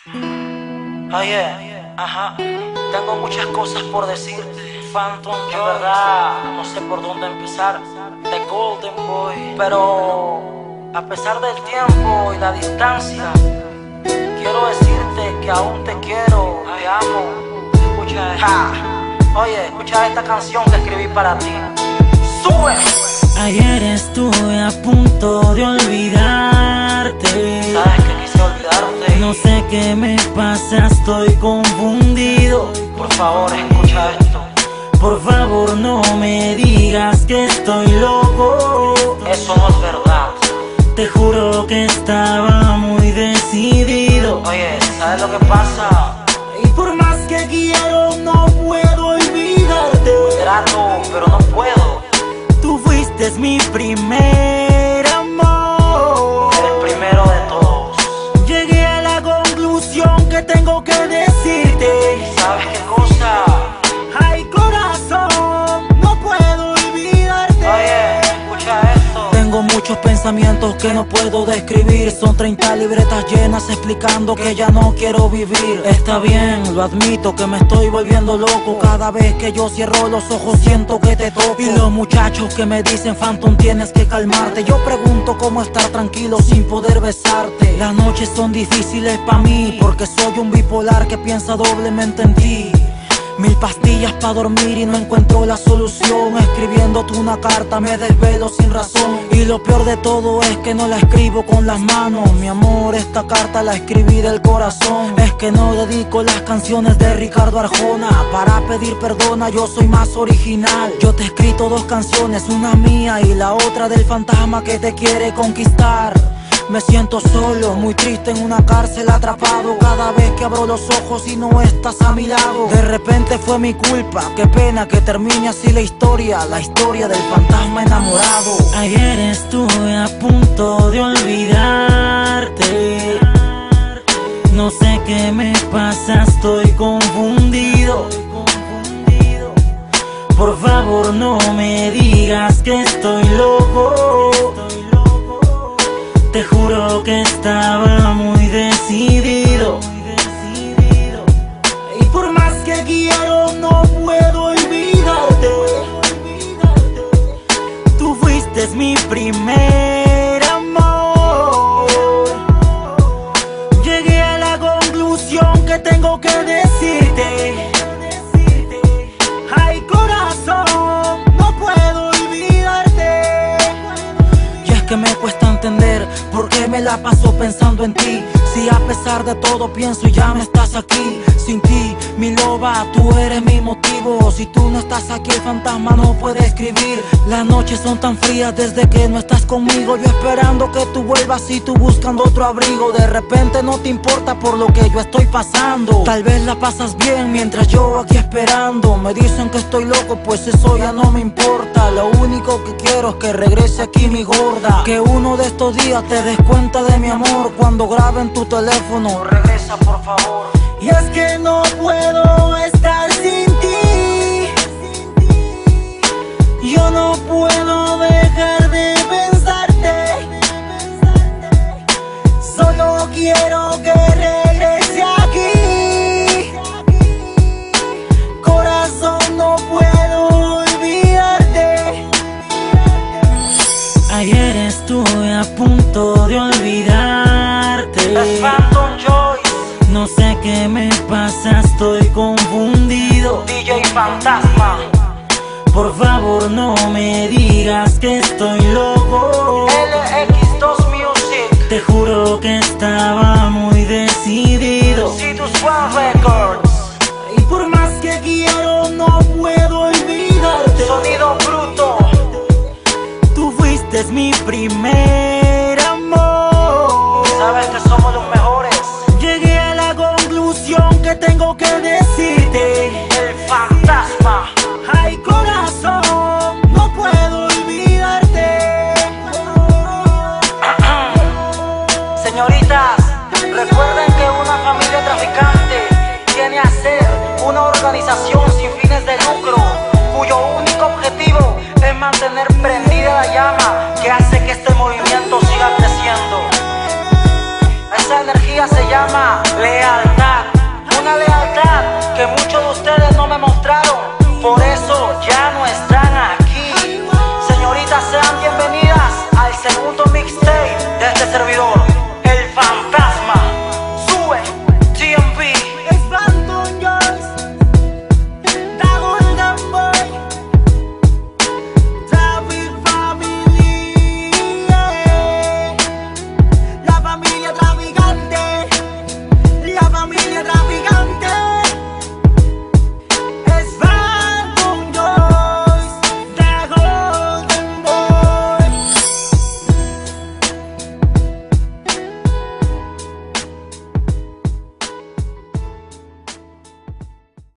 Oye, ajá, tengo muchas cosas por decirte. Phantom, yo verdad no sé por dónde empezar. The Golden Boy, pero a pesar del tiempo y la distancia, quiero decirte que aún te quiero, te amo. Escucha, oye, escucha esta canción que escribí para ti. ¡Sube! Ayer estuve a punto de olvidarte. Sabes que quise olvidarte. No sé qué me pasa, estoy confundido. Por favor, escucha esto. Por favor, no me digas que estoy loco. Eso no es verdad. Te juro que estaba muy decidido. Oye, ¿sabes lo que pasa? Y por más que quiero, no puedo olvidarte. Trato, pero no puedo. Tú fuiste mi primer amor. El primero de todos. Llegué a la conclusión que tengo que decirte. ¿Sabes qué cosa? Ay, corazón, no puedo olvidarte. Oye, escucha esto. Tengo muchos pensamientos que no puedo describir. Son 30 libretas llenas explicando que ya no quiero vivir. Está bien, lo admito que me estoy volviendo loco. Cada vez que yo cierro los ojos siento que te toco. Y los muchachos que me dicen Phantom tienes que calmarte. Yo pregunto cómo estar tranquilo sin poder besarte. Las noches son difíciles para mí porque soy un bipolar que piensa doblemente en ti. 1000 pastillas para dormir y no encuentro la solución. Escribiéndote una carta me desvelo sin razón. Y lo peor de todo es que no la escribo con las manos. Mi amor, esta carta la escribí del corazón. Es que no dedico las canciones de Ricardo Arjona para pedir perdona, yo soy más original. Yo te he escrito 2 canciones, una mía y la otra del fantasma que te quiere conquistar. Me siento solo, muy triste en una cárcel atrapado. Cada vez que abro los ojos y no estás a mi lado. De repente fue mi culpa, qué pena que termine así la historia del fantasma enamorado. Ayer estuve a punto de olvidarte. No sé qué me pasa, estoy confundido. Por favor, no me digas que estoy loco. Te juro que estaba muy decidido. Y por más que quiero, no puedo olvidarte. Tú fuiste mi primer amor. Llegué a la conclusión que tengo que decirte. Ay, corazón, no puedo olvidarte. Y es que me cuesta entender por qué me la paso pensando en ti. Si a pesar de todo pienso y ya no estás aquí. Sin ti, mi loba, tú eres mi motivo. Si tú no estás aquí, el fantasma no puede escribir. Las noches son tan frías desde que no estás conmigo. Yo esperando que tú vuelvas y tú buscando otro abrigo. De repente no te importa por lo que yo estoy pasando. Tal vez la pasas bien mientras yo aquí esperando. Me dicen que estoy loco, pues eso ya no me importa. Lo único que quiero es que regrese aquí mi gorda. Que uno de estos días te des cuenta de mi amor. Cuando graben tu teléfono, Regresa, por favor. y es que no puedo estar sin ti. Yo no puedo dejar de pensarte. Solo quiero que regrese aquí. Corazón, no puedo olvidarte. Ayer estuve a punto de olvidarte. Es Phantom Joyce, No sé qué me pasa, estoy confundido. DJ Fantasma, Por favor, no me digas que estoy loco. LX2 Music, Te juro que estaba muy decidido. Citus One Records, Y por más que quiero, no puedo olvidarte. Sonido Bruto. Tú fuiste mi primer amor. Sabes que somos los mejores. Llegué a la conclusión que tengo que decirte. El fantasma. Ay, corazón, no puedo olvidarte. Señoritas, recuerden que una familia traficante viene a ser una organización sin fines de lucro, cuyo único objetivo es mantener prendida la llama que hace que este movimiento siga creciendo. Esa energía historia se llama lealtad. Una lealtad que muchos de ustedes no me mostraron, por eso ya no están aquí.